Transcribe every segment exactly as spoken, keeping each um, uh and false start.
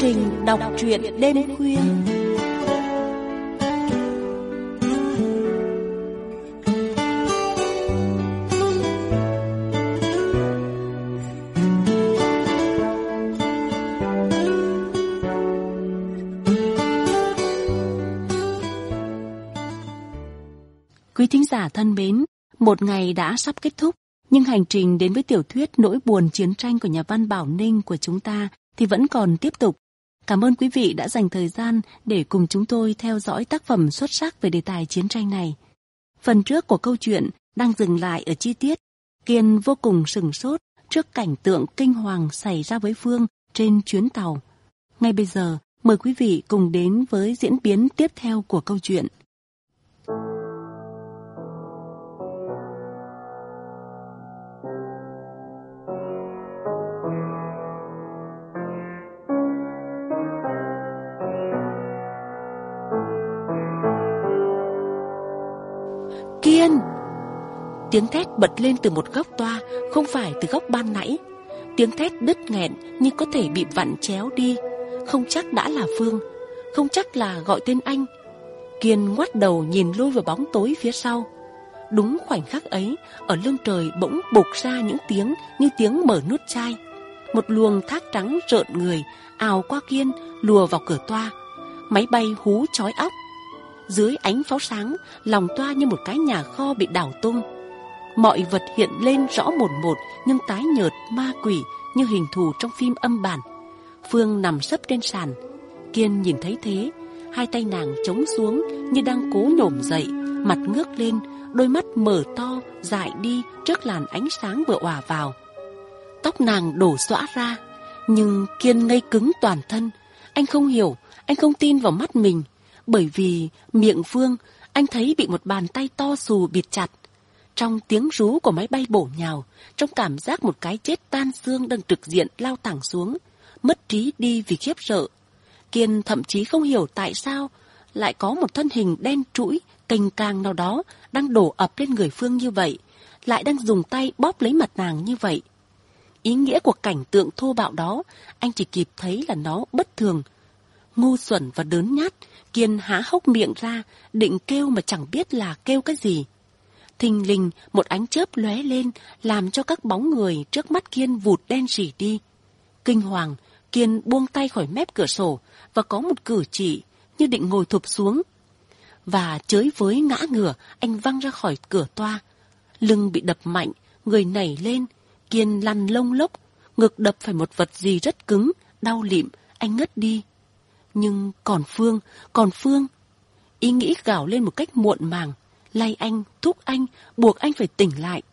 trình đọc truyện đêm khuya. Quý thính giả thân mến, một ngày đã sắp kết thúc, nhưng hành trình đến với tiểu thuyết Nỗi buồn chiến tranh của nhà văn Bảo Ninh của chúng ta thì vẫn còn tiếp tục. Cảm ơn quý vị đã dành thời gian để cùng chúng tôi theo dõi tác phẩm xuất sắc về đề tài chiến tranh này. Phần trước của câu chuyện đang dừng lại ở chi tiết Kiên vô cùng sửng sốt trước cảnh tượng kinh hoàng xảy ra với Phương trên chuyến tàu. Ngay bây giờ, mời quý vị cùng đến với diễn biến tiếp theo của câu chuyện. Kiên! Tiếng thét bật lên từ một góc toa, không phải từ góc ban nãy. Tiếng thét đứt nghẹn nhưng có thể bị vặn chéo đi. Không chắc đã là Phương, không chắc là gọi tên anh. Kiên ngoắt đầu nhìn lui vào bóng tối phía sau. Đúng khoảnh khắc ấy, ở lưng trời bỗng bục ra những tiếng như tiếng mở nút chai. Một luồng thác trắng rợn người ào qua Kiên, lùa vào cửa toa. Máy bay hú chói óc. Dưới ánh pháo sáng, lòng toa như một cái nhà kho bị đảo tung. Mọi vật hiện lên rõ một một nhưng tái nhợt ma quỷ như hình thù trong phim âm bản. Phương nằm sấp trên sàn. Kiên nhìn thấy thế, hai tay nàng chống xuống như đang cố nhổm dậy, mặt ngước lên, đôi mắt mở to dại đi trước làn ánh sáng vừa òa vào. Tóc nàng đổ xõa ra, nhưng Kiên ngây cứng toàn thân. Anh không hiểu, anh không tin vào mắt mình. Bởi vì miệng Phương, anh thấy bị một bàn tay to xù bịt chặt. Trong tiếng rú của máy bay bổ nhào, trong cảm giác một cái chết tan xương đang trực diện lao thẳng xuống, mất trí đi vì khiếp sợ. Kiên thậm chí không hiểu tại sao lại có một thân hình đen trũi, cành càng nào đó đang đổ ập lên người Phương như vậy, lại đang dùng tay bóp lấy mặt nàng như vậy. Ý nghĩa của cảnh tượng thô bạo đó, anh chỉ kịp thấy là nó bất thường. Ngu xuẩn và đớn nhát, Kiên há hốc miệng ra, định kêu mà chẳng biết là kêu cái gì. Thình lình một ánh chớp lóe lên, làm cho các bóng người trước mắt Kiên vụt đen rỉ đi. Kinh hoàng, Kiên buông tay khỏi mép cửa sổ và có một cử chỉ như định ngồi thụp xuống. Và chới với ngã ngửa, anh văng ra khỏi cửa toa. Lưng bị đập mạnh, người nảy lên, Kiên lăn lông lốc, ngực đập phải một vật gì rất cứng, đau lịm, anh ngất đi. Nhưng còn Phương, còn Phương. Ý nghĩ gào lên một cách muộn màng, lay anh, thúc anh, buộc anh phải tỉnh lại.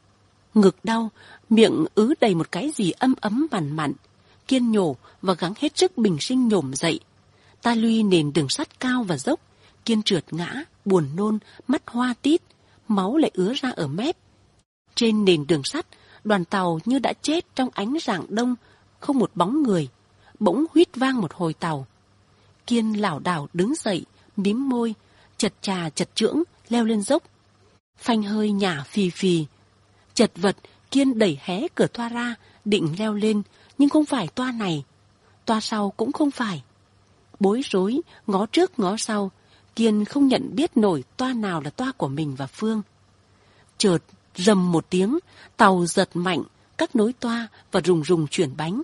Ngực đau, miệng ứ đầy một cái gì ấm ấm mặn mặn. Kiên nhổ và gắng hết sức bình sinh nhổm dậy. Ta luy nền đường sắt cao và dốc. Kiên trượt ngã, buồn nôn, mắt hoa tít, máu lại ứa ra ở mép. Trên nền đường sắt, đoàn tàu như đã chết trong ánh rạng đông, không một bóng người. Bỗng huýt vang một hồi tàu. Kiên lảo đảo đứng dậy, mím môi, chật chà chật chưỡng, leo lên dốc. Phanh hơi nhả phì phì. Chật vật, Kiên đẩy hé cửa toa ra, định leo lên, nhưng không phải toa này. Toa sau cũng không phải. Bối rối, ngó trước ngó sau, Kiên không nhận biết nổi toa nào là toa của mình và Phương. Chợt, rầm một tiếng, tàu giật mạnh, các nối toa và rùng rùng chuyển bánh.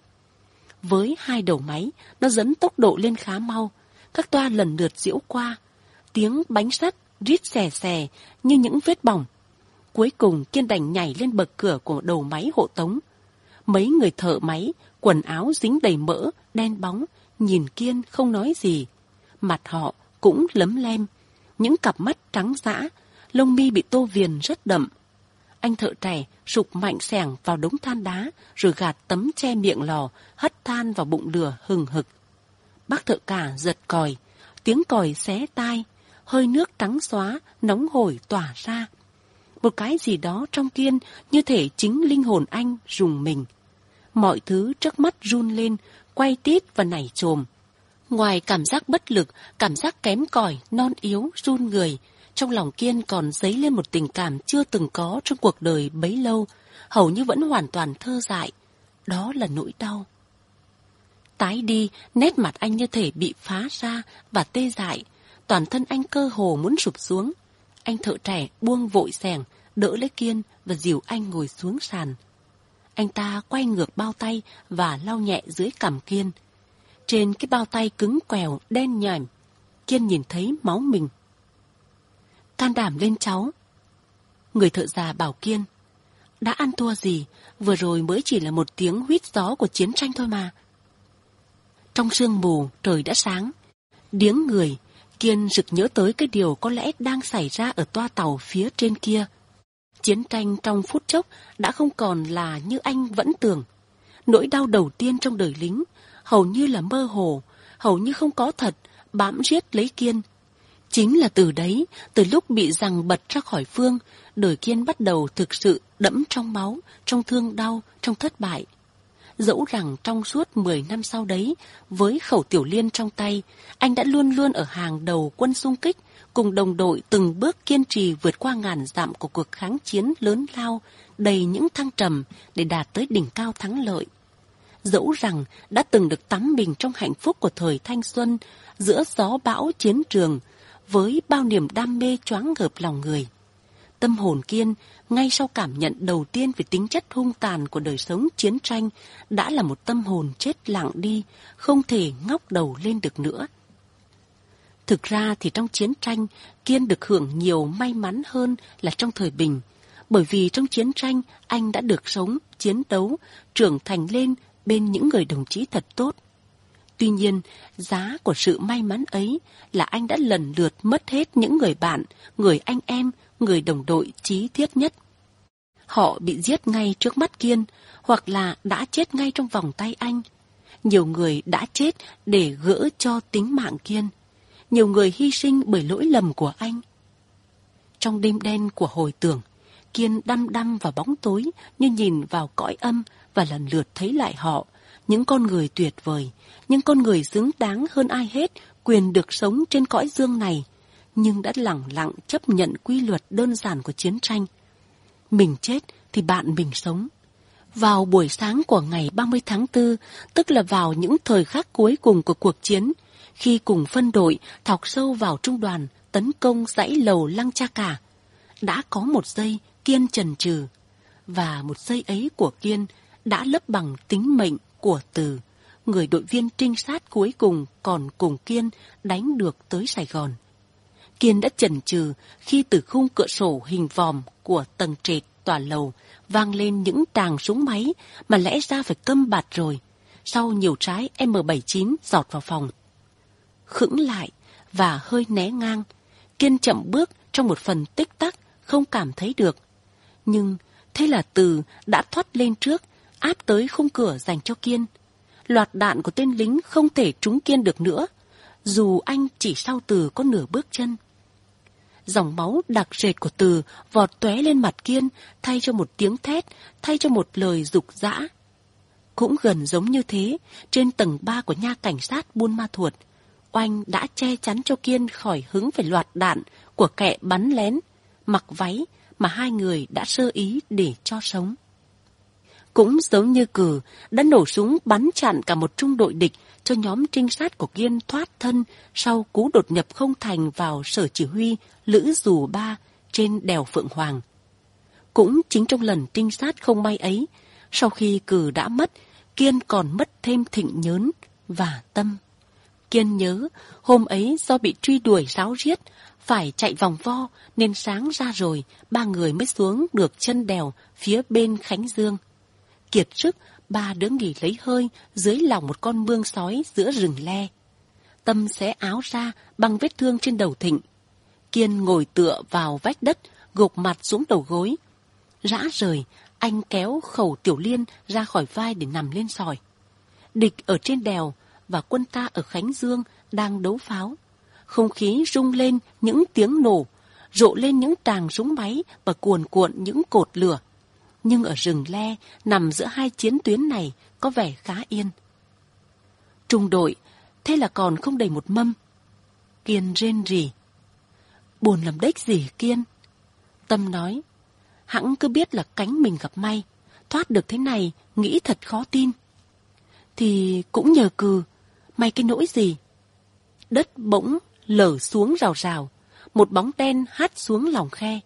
Với hai đầu máy, nó dẫn tốc độ lên khá mau. Các toa lần lượt giễu qua. Tiếng bánh sắt rít xè xè như những vết bỏng. Cuối cùng Kiên đành nhảy lên bậc cửa của đầu máy hộ tống. Mấy người thợ máy, quần áo dính đầy mỡ, đen bóng, nhìn Kiên không nói gì. Mặt họ cũng lấm lem. Những cặp mắt trắng dã, lông mi bị tô viền rất đậm. Anh thợ trẻ sục mạnh xẻng vào đống than đá, rồi gạt tấm che miệng lò, hất than vào bụng lửa hừng hực. Bác thợ cả giật còi, tiếng còi xé tai, hơi nước trắng xóa, nóng hổi tỏa ra. Một cái gì đó trong Kiên như thể chính linh hồn anh rùng mình. Mọi thứ trước mắt run lên, quay tít và nảy chồm. Ngoài cảm giác bất lực, cảm giác kém cỏi, non yếu, run người, trong lòng Kiên còn dấy lên một tình cảm chưa từng có trong cuộc đời bấy lâu, hầu như vẫn hoàn toàn thơ dại. Đó là nỗi đau. Tái đi, nét mặt anh như thể bị phá ra và tê dại. Toàn thân anh cơ hồ muốn sụp xuống. Anh thợ trẻ buông vội xẻng, đỡ lấy Kiên và dìu anh ngồi xuống sàn. Anh ta quay ngược bao tay và lau nhẹ dưới cằm Kiên. Trên cái bao tay cứng quèo, đen nhòm, Kiên nhìn thấy máu mình. Can đảm lên cháu. Người thợ già bảo Kiên. Đã ăn thua gì, vừa rồi mới chỉ là một tiếng huýt gió của chiến tranh thôi mà. Trong sương mù, trời đã sáng. Điếng người, Kiên sực nhớ tới cái điều có lẽ đang xảy ra ở toa tàu phía trên kia. Chiến tranh trong phút chốc đã không còn là như anh vẫn tưởng. Nỗi đau đầu tiên trong đời lính, hầu như là mơ hồ, hầu như không có thật, bám riết lấy Kiên. Chính là từ đấy, từ lúc bị giằng bật ra khỏi Phương, đời Kiên bắt đầu thực sự đẫm trong máu, trong thương đau, trong thất bại. Dẫu rằng trong suốt mười năm sau đấy, với khẩu tiểu liên trong tay, anh đã luôn luôn ở hàng đầu quân xung kích, cùng đồng đội từng bước kiên trì vượt qua ngàn dặm của cuộc kháng chiến lớn lao, đầy những thăng trầm để đạt tới đỉnh cao thắng lợi. Dẫu rằng đã từng được tắm mình trong hạnh phúc của thời thanh xuân, giữa gió bão chiến trường, với bao niềm đam mê choáng ngợp lòng người. Tâm hồn Kiên, ngay sau cảm nhận đầu tiên về tính chất hung tàn của đời sống chiến tranh, đã là một tâm hồn chết lặng đi, không thể ngóc đầu lên được nữa. Thực ra thì trong chiến tranh, Kiên được hưởng nhiều may mắn hơn là trong thời bình, bởi vì trong chiến tranh anh đã được sống, chiến đấu, trưởng thành lên bên những người đồng chí thật tốt. Tuy nhiên, giá của sự may mắn ấy là anh đã lần lượt mất hết những người bạn, người anh em, người đồng đội chí thiết nhất. Họ bị giết ngay trước mắt Kiên, hoặc là đã chết ngay trong vòng tay anh. Nhiều người đã chết để gỡ cho tính mạng Kiên. Nhiều người hy sinh bởi lỗi lầm của anh. Trong đêm đen của hồi tưởng, Kiên đăm đăm vào bóng tối như nhìn vào cõi âm và lần lượt thấy lại họ, những con người tuyệt vời, những con người xứng đáng hơn ai hết quyền được sống trên cõi dương này, nhưng đã lẳng lặng chấp nhận quy luật đơn giản của chiến tranh. Mình chết thì bạn mình sống. Vào buổi sáng của ngày ba mươi tháng tư, tức là vào những thời khắc cuối cùng của cuộc chiến, khi cùng phân đội thọc sâu vào trung đoàn tấn công dãy lầu Lăng Cha Cả, đã có một giây Kiên chần chừ, và một giây ấy của Kiên đã lấp bằng tính mệnh của Từ, người đội viên trinh sát cuối cùng còn cùng Kiên đánh được tới Sài Gòn. Kiên đã chần chừ khi từ khung cửa sổ hình vòm của tầng trệt tòa lầu vang lên những tràng súng máy mà lẽ ra phải câm bặt rồi, sau nhiều trái M bảy mươi chín giọt vào phòng. Khựng lại và hơi né ngang, Kiên chậm bước trong một phần tích tắc không cảm thấy được. Nhưng thế là Từ đã thoát lên trước, áp tới khung cửa dành cho Kiên. Loạt đạn của tên lính không thể trúng Kiên được nữa, dù anh chỉ sau Từ có nửa bước chân. Dòng máu đặc rệt của Từ vọt tóe lên mặt Kiên, thay cho một tiếng thét, thay cho một lời giục giã. Cũng gần giống như thế, trên tầng ba của nha cảnh sát Buôn Ma Thuột, Oanh đã che chắn cho Kiên khỏi hứng phải loạt đạn của kẻ bắn lén, mặc váy mà hai người đã sơ ý để cho sống. Cũng giống như Cử đã nổ súng bắn chặn cả một trung đội địch cho nhóm trinh sát của Kiên thoát thân sau cú đột nhập không thành vào sở chỉ huy Lữ Dù Ba trên đèo Phượng Hoàng. Cũng chính trong lần trinh sát không may ấy, sau khi Cử đã mất, Kiên còn mất thêm Thịnh Nhớn và Tâm. Kiên nhớ hôm ấy do bị truy đuổi ráo riết, phải chạy vòng vo nên sáng ra rồi ba người mới xuống được chân đèo phía bên Khánh Dương. Kiệt sức, ba đứa nghỉ lấy hơi dưới lòng một con mương sói giữa rừng le. Tâm xé áo ra bằng vết thương trên đầu Thịnh. Kiên ngồi tựa vào vách đất, gục mặt xuống đầu gối. Rã rời, anh kéo khẩu tiểu liên ra khỏi vai để nằm lên sỏi. Địch ở trên đèo và quân ta ở Khánh Dương đang đấu pháo. Không khí rung lên những tiếng nổ, rộ lên những tràng súng máy và cuồn cuộn những cột lửa. Nhưng ở rừng le, nằm giữa hai chiến tuyến này, có vẻ khá yên. Trung đội, thế là còn không đầy một mâm. Kiên rên rỉ. Buồn làm đếch gì Kiên? Tâm nói, hẵng cứ biết là cánh mình gặp may, thoát được thế này, nghĩ thật khó tin. thì cũng nhờ cừ, may cái nỗi gì. Đất bỗng lở xuống rào rào, một bóng đen hắt xuống lòng khe.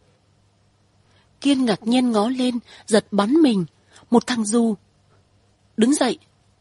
Kiên ngạc nhiên ngó lên, giật bắn mình, một thằng dù. Đứng dậy.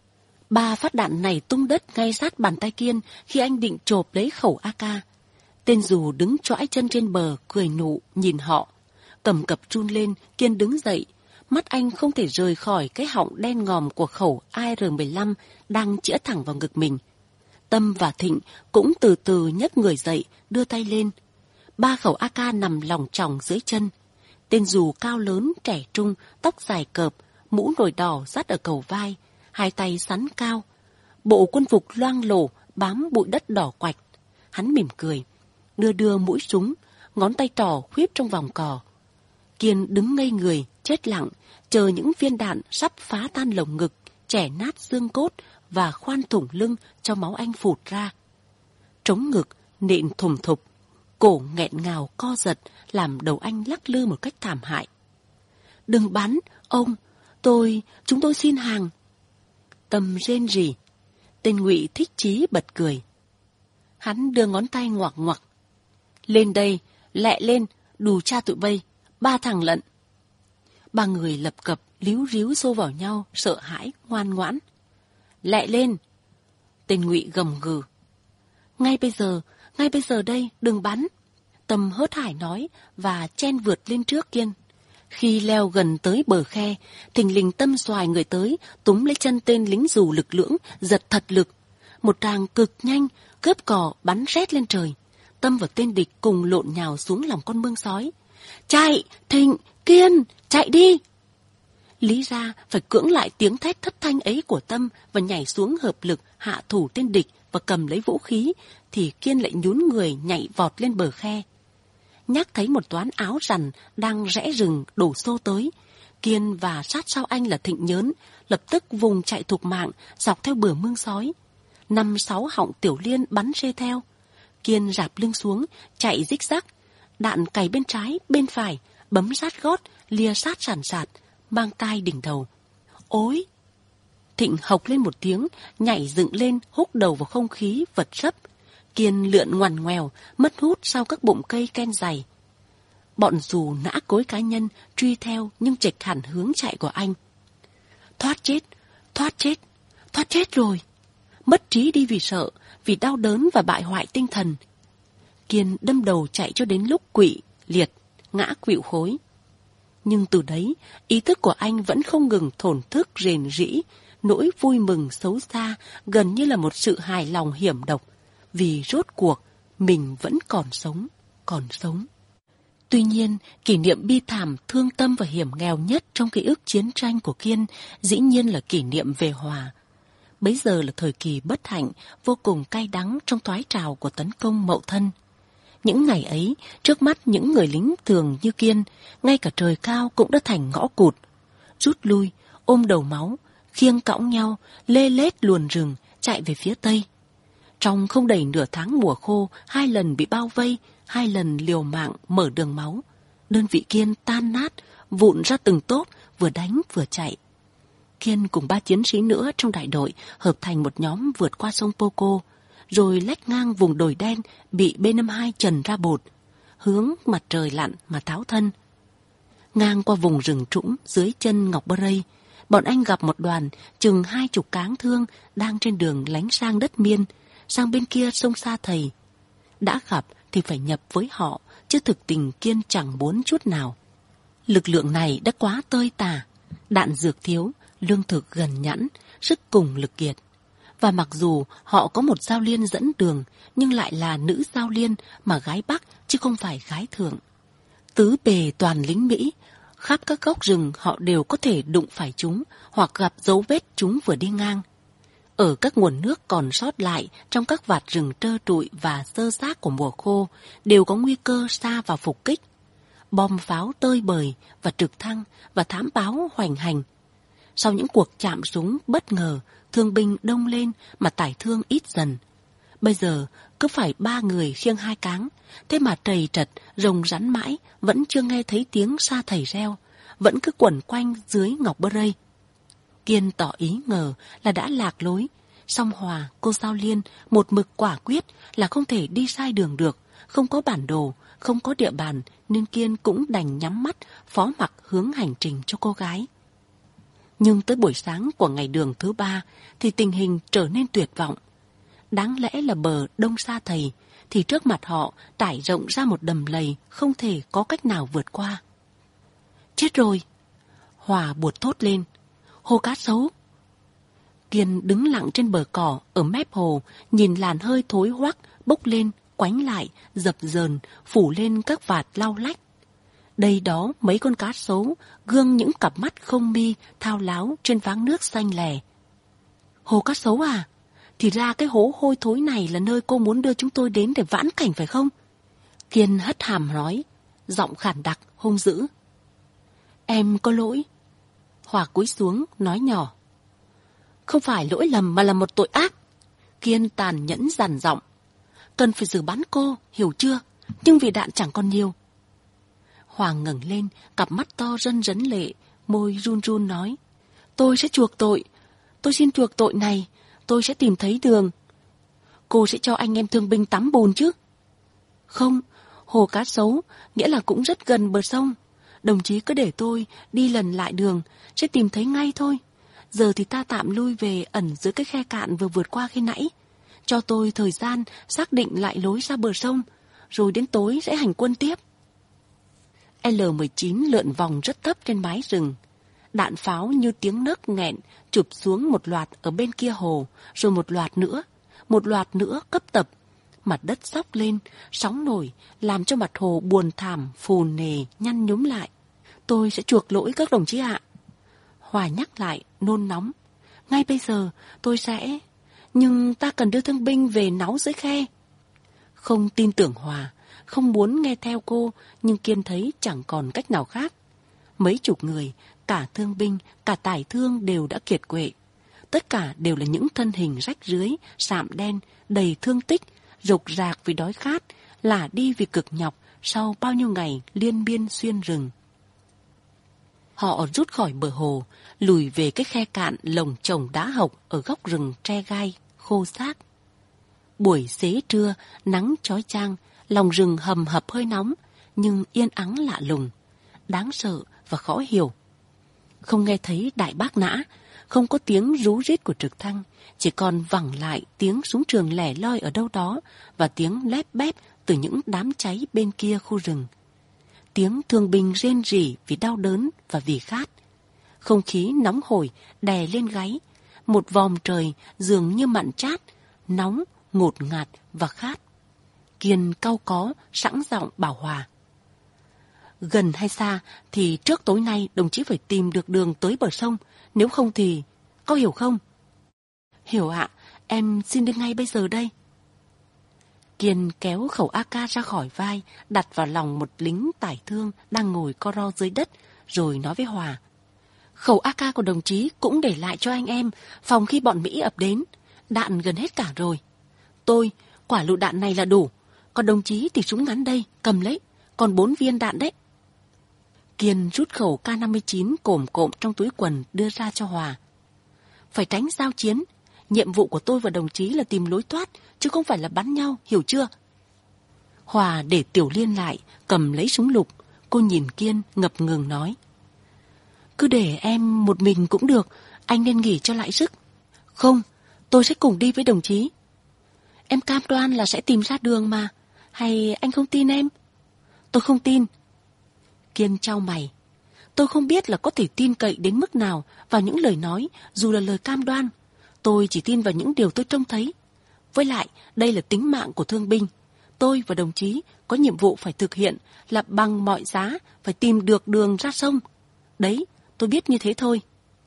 Ba phát đạn này tung đất ngay sát bàn tay Kiên khi anh định chộp lấy khẩu a ca. Tên dù đứng choãi chân trên bờ, cười nụ, nhìn họ. Cầm cập run lên, Kiên đứng dậy. Mắt anh không thể rời khỏi cái họng đen ngòm của khẩu A R mười lăm đang chĩa thẳng vào ngực mình. Tâm và Thịnh cũng từ từ nhấc người dậy, đưa tay lên. Ba khẩu a ca nằm lỏng chỏng dưới chân. Tên dù cao lớn, trẻ trung, tóc dài cợp, mũ nồi đỏ dắt ở cầu vai, hai tay sắn cao. Bộ quân phục loang lổ bám bụi đất đỏ quạch. Hắn mỉm cười, đưa đưa mũi súng, ngón tay trỏ khuyết trong vòng cò. Kiên đứng ngây người, chết lặng, chờ những viên đạn sắp phá tan lồng ngực, chẻ nát xương cốt và khoan thủng lưng cho máu anh phụt ra. Trống ngực, nện thùng thục, cổ nghẹn ngào co giật, làm đầu anh lắc lư một cách thảm hại. Đừng bắn, ông, tôi, chúng tôi xin hàng. Tâm rên rỉ. Tên Ngụy thích chí bật cười. Hắn đưa ngón tay ngoặc ngoặc. Lên đây, lẹ lên, đù cha tụi bay, ba thằng lận. Ba người lập cập, líu ríu xô vào nhau, sợ hãi, ngoan ngoãn. Lẹ lên. Tên Ngụy gầm gừ. Ngay bây giờ, ngay bây giờ đây, đừng bắn. Tâm hớt hải nói và chen vượt lên trước Kiên. Khi leo gần tới bờ khe, thình lình Tâm xoài người tới, túm lấy chân tên lính dù lực lưỡng, giật thật lực. Một tràng cực nhanh, cướp cò bắn rét lên trời. Tâm và tên địch cùng lộn nhào xuống lòng con mương sói. Chạy, Thịnh, Kiên, chạy đi! Lý ra phải cưỡng lại tiếng thét thất thanh ấy của Tâm và nhảy xuống hợp lực hạ thủ tên địch và cầm lấy vũ khí, thì Kiên lại nhún người nhảy vọt lên bờ khe. Nhắc thấy một toán áo rằn đang rẽ rừng đổ xô tới. Kiên và sát sau anh là Thịnh nhớn, lập tức vùng chạy thục mạng dọc theo bờ mương sói. Năm sáu họng tiểu liên bắn rê theo. Kiên rạp lưng xuống, chạy rích rắc. Đạn cày bên trái, bên phải, bấm sát gót, lia sát sàn sạt, mang tai đỉnh đầu. Ối! Thịnh hộc lên một tiếng, nhảy dựng lên, húc đầu vào không khí, vật sấp. Kiên lượn ngoằn ngoèo, mất hút sau các bụm cây ken dày. Bọn dù nã cối cá nhân truy theo nhưng chệch hẳn hướng chạy của anh. Thoát chết, thoát chết, thoát chết rồi. Mất trí đi vì sợ, vì đau đớn và bại hoại tinh thần. Kiên đâm đầu chạy cho đến lúc quỵ, liệt, ngã quỵu khối. Nhưng từ đấy, ý thức của anh vẫn không ngừng thổn thức rền rĩ, nỗi vui mừng xấu xa gần như là một sự hài lòng hiểm độc, vì rốt cuộc mình vẫn còn sống, còn sống. Tuy nhiên, kỷ niệm bi thảm, thương tâm và hiểm nghèo nhất trong ký ức chiến tranh của Kiên dĩ nhiên là kỷ niệm về Hòa. Bấy giờ là thời kỳ bất hạnh, vô cùng cay đắng trong thoái trào của tấn công Mậu Thân. Những ngày ấy, trước mắt những người lính thường như Kiên, ngay cả trời cao cũng đã thành ngõ cụt. Rút lui, ôm đầu máu, khiêng cõng nhau, lê lết luồn rừng, chạy về phía Tây. Trong không đầy nửa tháng mùa khô, hai lần bị bao vây, hai lần liều mạng mở đường máu. Đơn vị Kiên tan nát, vụn ra từng tốp, vừa đánh vừa chạy. Kiên cùng ba chiến sĩ nữa trong đại đội hợp thành một nhóm vượt qua sông Poco, rồi lách ngang vùng đồi đen bị B năm mươi hai trần ra bột, hướng mặt trời lặn mà tháo thân. Ngang qua vùng rừng trũng dưới chân Ngọc Bơ Rây, bọn anh gặp một đoàn chừng hai chục cáng thương đang trên đường lánh sang đất Miên, sang bên kia sông Sa Thầy. Đã gặp thì phải nhập với họ, chứ thực tình Kiên chẳng muốn chút nào. Lực lượng này đã quá tơi tả, đạn dược thiếu, lương thực gần nhẵn, sức cùng lực kiệt. Và mặc dù họ có một giao liên dẫn đường, nhưng lại là nữ giao liên mà gái Bắc chứ không phải gái Thượng. Tứ bề toàn lính Mỹ, khắp các góc rừng họ đều có thể đụng phải chúng hoặc gặp dấu vết chúng vừa đi ngang. Ở các nguồn nước còn sót lại trong các vạt rừng trơ trụi và xơ xác của mùa khô đều có nguy cơ sa vào phục kích. Bom pháo tơi bời và trực thăng và thám báo hoành hành. Sau những cuộc chạm súng bất ngờ, thương binh đông lên mà tải thương ít dần. Bây giờ cứ phải ba người khiêng hai cáng, thế mà trầy trật, rồng rắn mãi, vẫn chưa nghe thấy tiếng Sa Thầy reo, vẫn cứ quẩn quanh dưới Ngọc Bơ Rây. Kiên tỏ ý ngờ là đã lạc lối. Song Hòa, cô Giao Liên một mực quả quyết là không thể đi sai đường được. Không có bản đồ, không có địa bàn, nên Kiên cũng đành nhắm mắt phó mặc hướng hành trình cho cô gái. Nhưng tới buổi sáng của ngày đường thứ ba thì tình hình trở nên tuyệt vọng. Đáng lẽ là bờ Đông Sa Thầy, thì trước mặt họ trải rộng ra một đầm lầy không thể có cách nào vượt qua. Chết rồi! Hòa buột thốt lên. Hồ cá sấu! Kiên đứng lặng trên bờ cỏ ở mép hồ, nhìn làn hơi thối hoắc bốc lên, quánh lại, dập dờn, phủ lên các vạt lau lách. Đây đó mấy con cá sấu, gương những cặp mắt không mi, thao láo trên váng nước xanh lè. Hồ cá sấu à? Thì ra cái hố hôi thối này là nơi cô muốn đưa chúng tôi đến để vãn cảnh phải không? Kiên hất hàm nói, giọng khản đặc, hung dữ. Em có lỗi. Hòa cúi xuống, nói nhỏ. Không phải lỗi lầm mà là một tội ác. Kiên tàn nhẫn dằn giọng. Cần phải xử bắn cô, hiểu chưa? Nhưng vì đạn chẳng còn nhiều. Hòa ngẩng lên, cặp mắt to rân rấn lệ, môi run run nói. Tôi sẽ chuộc tội. Tôi xin chuộc tội này. Tôi sẽ tìm thấy đường. Cô sẽ cho anh em thương binh tắm bùn chứ? Không, hồ cá sấu, nghĩa là cũng rất gần bờ sông. Đồng chí cứ để tôi đi lần lại đường, sẽ tìm thấy ngay thôi. Giờ thì ta tạm lui về ẩn giữa cái khe cạn vừa vượt qua khi nãy. Cho tôi thời gian xác định lại lối ra bờ sông, rồi đến tối sẽ hành quân tiếp. L mười chín lượn vòng rất thấp trên mái rừng. Đạn pháo như tiếng nấc nghẹn chụp xuống một loạt ở bên kia hồ, rồi một loạt nữa, một loạt nữa cấp tập. Mặt đất xóc lên, sóng nổi, làm cho mặt hồ buồn thảm, phù nề, nhăn nhúm lại. Tôi sẽ chuộc lỗi các đồng chí ạ. Hòa nhắc lại, nôn nóng. Ngay bây giờ, tôi sẽ... Nhưng ta cần đưa thương binh về náu dưới khe. Không tin tưởng Hòa, không muốn nghe theo cô, nhưng Kiên thấy chẳng còn cách nào khác. Mấy chục người, cả thương binh, cả tải thương đều đã kiệt quệ. Tất cả đều là những thân hình rách rưới, sạm đen, đầy thương tích, rục rạc vì đói khát, lả đi vì cực nhọc sau bao nhiêu ngày liên miên xuyên rừng. Họ rút khỏi bờ hồ, lùi về cái khe cạn lồng chồng đá hộc ở góc rừng tre gai, khô xác. Buổi xế trưa, nắng chói chang, lòng rừng hầm hập hơi nóng, nhưng yên ắng lạ lùng, đáng sợ và khó hiểu. Không nghe thấy đại bác nã, không có tiếng rú rít của trực thăng, chỉ còn vẳng lại tiếng súng trường lẻ loi ở đâu đó và tiếng lép bép từ những đám cháy bên kia khu rừng. Tiếng thương binh rên rỉ vì đau đớn và vì khát. Không khí nóng hổi đè lên gáy, một vòm trời dường như mặn chát, nóng, ngột ngạt và khát. Kiên cau có, sẵn giọng bảo Hòa. Gần hay xa thì trước tối nay đồng chí phải tìm được đường tới bờ sông, nếu không thì... Có hiểu không? Hiểu ạ, em xin đi ngay bây giờ đây. Kiên kéo khẩu a ca ra khỏi vai, đặt vào lòng một lính tải thương đang ngồi co ro dưới đất, rồi nói với Hòa. Khẩu a ca của đồng chí cũng để lại cho anh em, phòng khi bọn Mỹ ập đến. Đạn gần hết cả rồi. Tôi, quả lựu đạn này là đủ. Còn đồng chí thì súng ngắn đây, cầm lấy. Còn bốn viên đạn đấy. Kiên rút khẩu K năm mươi chín cồm cộm trong túi quần đưa ra cho Hòa. Phải tránh giao chiến. Nhiệm vụ của tôi và đồng chí là tìm lối thoát, chứ không phải là bắn nhau, hiểu chưa? Hòa để Tiểu Liên lại, cầm lấy súng lục. Cô nhìn Kiên ngập ngừng nói. Cứ để em một mình cũng được, anh nên nghỉ cho lại sức. Không, tôi sẽ cùng đi với đồng chí. Em cam đoan là sẽ tìm ra đường mà. Hay anh không tin em? Tôi không tin. Kiên chau mày. Tôi không biết là có thể tin cậy đến mức nào vào những lời nói, dù là lời cam đoan. Tôi chỉ tin vào những điều tôi trông thấy. Với lại, đây là tính mạng của thương binh. Tôi và đồng chí có nhiệm vụ phải thực hiện là bằng mọi giá phải tìm được đường ra sông. Đấy, tôi biết như thế thôi.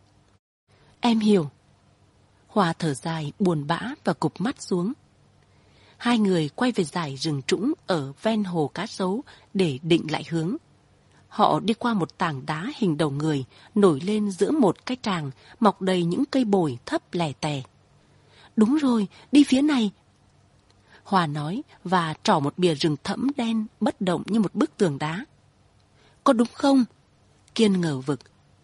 Em hiểu. Hòa thở dài, buồn bã và cụp mắt xuống. Hai người quay về dải rừng trũng ở ven hồ cá sấu để định lại hướng. Họ đi qua một tảng đá hình đầu người nổi lên giữa một cái tràng mọc đầy những cây bồi thấp lè tè. Đúng rồi, đi phía này. Hòa nói và trỏ một bìa rừng thẫm đen bất động như một bức tường đá. Có đúng không? Kiên ngờ vực.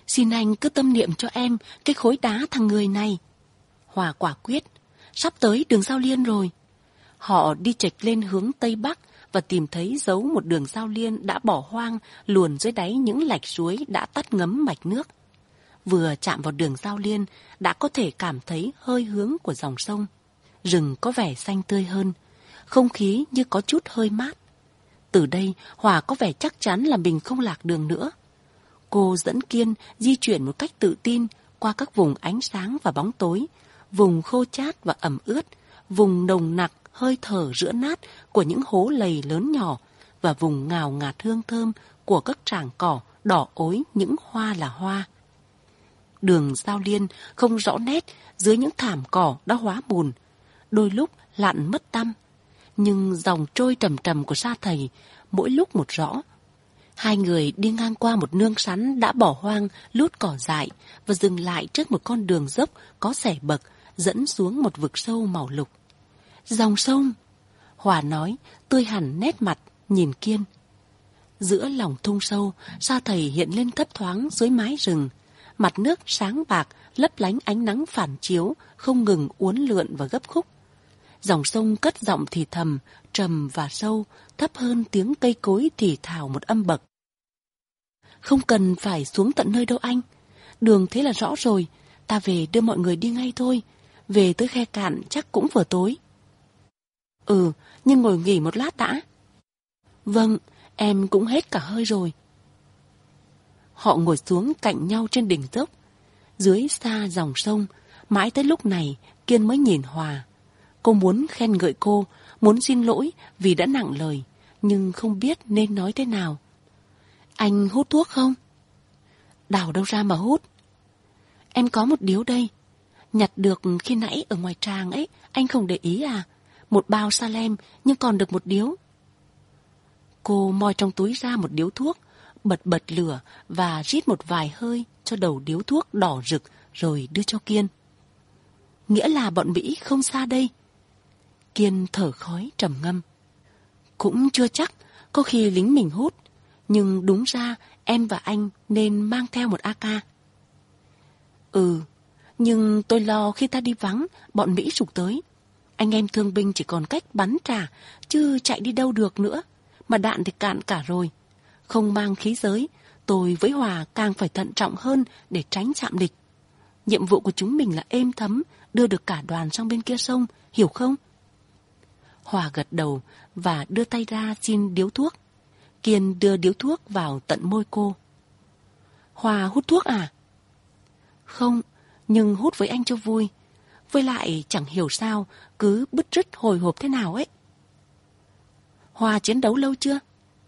Xin anh cứ tâm niệm cho em cái khối đá thằng người này. Hòa quả quyết. Sắp tới đường Giao Liên rồi. Họ đi chệch lên hướng Tây Bắc và tìm thấy dấu một đường giao liên đã bỏ hoang luồn dưới đáy những lạch suối đã tắt ngấm mạch nước. Vừa chạm vào đường giao liên đã có thể cảm thấy hơi hướng của dòng sông. Rừng có vẻ xanh tươi hơn, không khí như có chút hơi mát. Từ đây Hòa có vẻ chắc chắn là mình không lạc đường nữa. Cô dẫn Kiên di chuyển một cách tự tin qua các vùng ánh sáng và bóng tối, vùng khô chát và ẩm ướt, vùng nồng nặc hơi thở rữa nát của những hố lầy lớn nhỏ và vùng ngào ngạt hương thơm của các tràng cỏ đỏ ối những hoa là hoa. Đường giao liên không rõ nét dưới những thảm cỏ đã hóa bùn, đôi lúc lặn mất tăm, nhưng dòng trôi trầm trầm của Sa Thầy mỗi lúc một rõ. Hai người đi ngang qua một nương sắn đã bỏ hoang lút cỏ dại và dừng lại trước một con đường dốc có xẻ bậc dẫn xuống một vực sâu màu lục. Dòng sông, Hòa nói, tươi hẳn nét mặt, nhìn Kiên. Giữa lòng thung sâu, Sa Thầy hiện lên thấp thoáng dưới mái rừng. Mặt nước sáng bạc, lấp lánh ánh nắng phản chiếu, không ngừng uốn lượn và gấp khúc. Dòng sông cất giọng thì thầm, trầm và sâu, thấp hơn tiếng cây cối thì thào một âm bậc. Không cần phải xuống tận nơi đâu anh. Đường thế là rõ rồi, ta về đưa mọi người đi ngay thôi. Về tới khe cạn chắc cũng vừa tối. Ừ, nhưng ngồi nghỉ một lát đã. Vâng, em cũng hết cả hơi rồi. Họ ngồi xuống cạnh nhau trên đỉnh dốc. Dưới xa dòng sông, mãi tới lúc này Kiên mới nhìn Hòa. Cô muốn khen ngợi cô, muốn xin lỗi vì đã nặng lời, nhưng không biết nên nói thế nào. Anh hút thuốc không? Đào đâu ra mà hút. Em có một điếu đây. Nhặt được khi nãy ở ngoài tràng ấy, anh không để ý à? Một bao Salem nhưng còn được một điếu. Cô moi trong túi ra một điếu thuốc, bật bật lửa và rít một vài hơi cho đầu điếu thuốc đỏ rực rồi đưa cho Kiên. Nghĩa là bọn Mỹ không xa đây. Kiên thở khói trầm ngâm. Cũng chưa chắc, có khi lính mình hút, nhưng đúng ra em và anh nên mang theo một a ca. Ừ, nhưng tôi lo khi ta đi vắng, bọn Mỹ sục tới. Anh em thương binh chỉ còn cách bắn trả, chứ chạy đi đâu được nữa. Mà đạn thì cạn cả rồi. Không mang khí giới, tôi với Hòa càng phải thận trọng hơn để tránh chạm địch. Nhiệm vụ của chúng mình là êm thấm, đưa được cả đoàn sang bên kia sông, hiểu không? Hòa gật đầu và đưa tay ra xin điếu thuốc. Kiên đưa điếu thuốc vào tận môi cô. Hòa hút thuốc à? Không, nhưng hút với anh cho vui. Với lại chẳng hiểu sao, cứ bứt rứt hồi hộp thế nào ấy. Hòa chiến đấu lâu chưa?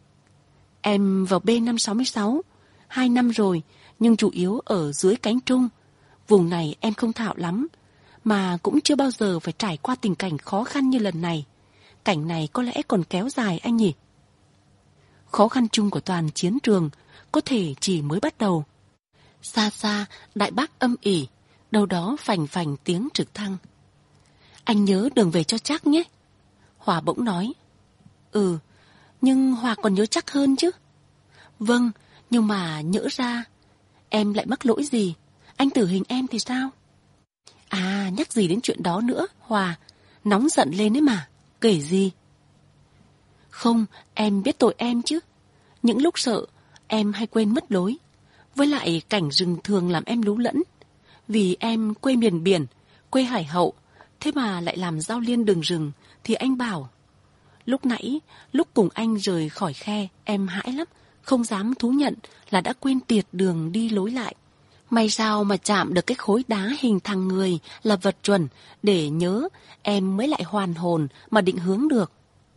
Em vào B năm sáu sáu, hai năm rồi, nhưng chủ yếu ở dưới cánh Trung. Vùng này em không thạo lắm, mà cũng chưa bao giờ phải trải qua tình cảnh khó khăn như lần này. Cảnh này có lẽ còn kéo dài anh nhỉ? Khó khăn chung của toàn chiến trường có thể chỉ mới bắt đầu. Xa xa, Đại Bác âm ỉ, đâu đó phành phành tiếng trực thăng. Anh nhớ đường về cho chắc nhé. Hòa bỗng nói. Ừ, nhưng Hòa còn nhớ chắc hơn chứ. Vâng, nhưng mà nhỡ ra em lại mắc lỗi gì, anh tử hình em thì sao? À, nhắc gì đến chuyện đó nữa, Hòa. Nóng giận lên ấy mà. Kể gì? Không, em biết tội em chứ. Những lúc sợ, em hay quên mất lối. Với lại cảnh rừng thường làm em lú lẫn. Vì em quê miền biển, quê hải hậu, thế mà lại làm giao liên đường rừng, thì anh bảo. Lúc nãy, lúc cùng anh rời khỏi khe, em hãi lắm, không dám thú nhận là đã quên tiệt đường đi lối lại. May sao mà chạm được cái khối đá hình thằng người là vật chuẩn để nhớ, em mới lại hoàn hồn mà định hướng được.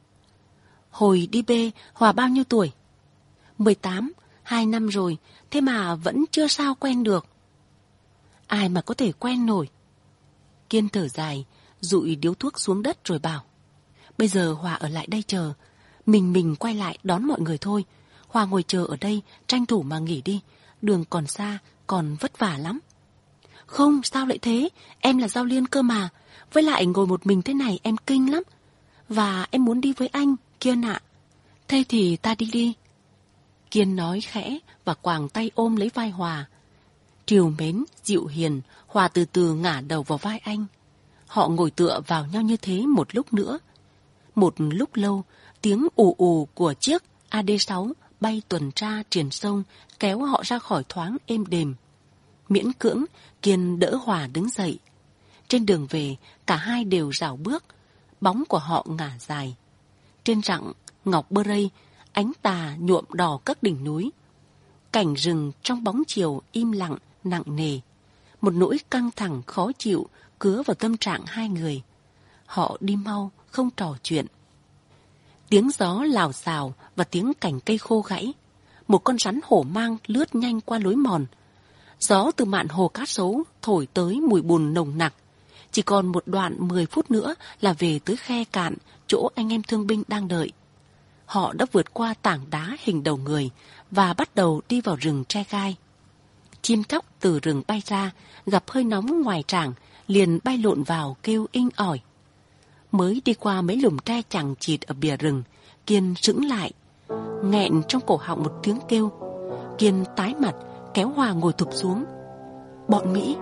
Hồi đi B, Hòa bao nhiêu tuổi? mười tám, hai năm rồi, thế mà vẫn chưa sao quen được. Ai mà có thể quen nổi. Kiên thở dài, dụi điếu thuốc xuống đất rồi bảo. Bây giờ Hòa ở lại đây chờ, mình mình quay lại đón mọi người thôi. Hòa ngồi chờ ở đây, tranh thủ mà nghỉ đi, đường còn xa, còn vất vả lắm. Không, sao lại thế, em là giao liên cơ mà, với lại ngồi một mình thế này em kinh lắm. Và em muốn đi với anh, Kiên ạ. Thế thì ta đi đi. Kiên nói khẽ và quàng tay ôm lấy vai Hòa. trìu mến, dịu hiền, Hòa từ từ ngả đầu vào vai anh. Họ ngồi tựa vào nhau như thế một lúc nữa. Một lúc lâu, tiếng ù ù của chiếc A D sáu bay tuần tra triền sông kéo họ ra khỏi thoáng êm đềm. Miễn cưỡng, Kiên đỡ Hòa đứng dậy. Trên đường về, cả hai đều rảo bước, bóng của họ ngả dài. Trên rặng ngọc bơ rây, ánh tà nhuộm đỏ các đỉnh núi. Cảnh rừng trong bóng chiều im lặng, nặng nề. Một nỗi căng thẳng khó chịu cứa vào tâm trạng hai người. Họ đi mau, không trò chuyện. Tiếng gió lào xào và tiếng cành cây khô gãy. Một con rắn hổ mang lướt nhanh qua lối mòn. Gió từ mạn hồ Cát Sấu thổi tới mùi bùn nồng nặc. Chỉ còn một đoạn mười phút nữa là về tới khe cạn, chỗ anh em thương binh đang đợi. Họ đã vượt qua tảng đá hình đầu người và bắt đầu đi vào rừng tre gai. Chim chóc từ rừng bay ra, gặp hơi nóng ngoài trảng, liền bay lộn vào kêu inh ỏi. Mới đi qua mấy lùm tre chằng chịt ở bìa rừng, Kiên sững lại, nghẹn trong cổ họng một tiếng kêu. Kiên tái mặt, kéo Hòa ngồi thụp xuống. Bọn Mỹ.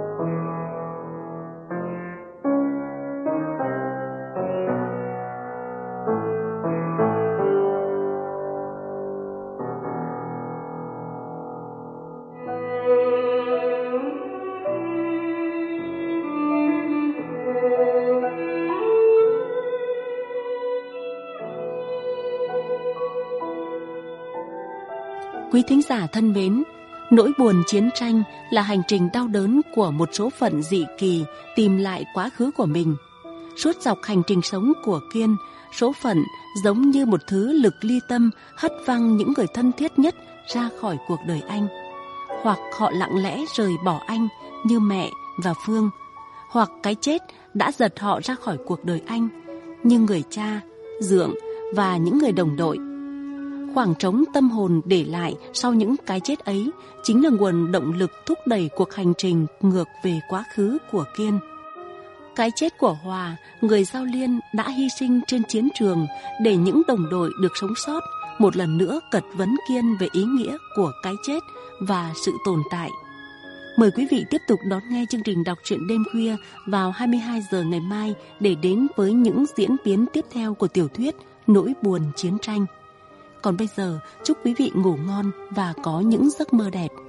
Quý thính giả thân mến, nỗi buồn chiến tranh là hành trình đau đớn của một số phận dị kỳ tìm lại quá khứ của mình. Suốt dọc hành trình sống của Kiên, số phận giống như một thứ lực ly tâm hất văng những người thân thiết nhất ra khỏi cuộc đời anh. Hoặc họ lặng lẽ rời bỏ anh như mẹ và Phương, hoặc cái chết đã giật họ ra khỏi cuộc đời anh như người cha, Dượng và những người đồng đội. Khoảng trống tâm hồn để lại sau những cái chết ấy chính là nguồn động lực thúc đẩy cuộc hành trình ngược về quá khứ của Kiên. Cái chết của Hòa, người Giao Liên đã hy sinh trên chiến trường để những đồng đội được sống sót, một lần nữa cật vấn Kiên về ý nghĩa của cái chết và sự tồn tại. Mời quý vị tiếp tục đón nghe chương trình đọc truyện đêm khuya vào hai mươi hai giờ ngày mai để đến với những diễn biến tiếp theo của tiểu thuyết Nỗi buồn chiến tranh. Còn bây giờ, chúc quý vị ngủ ngon và có những giấc mơ đẹp.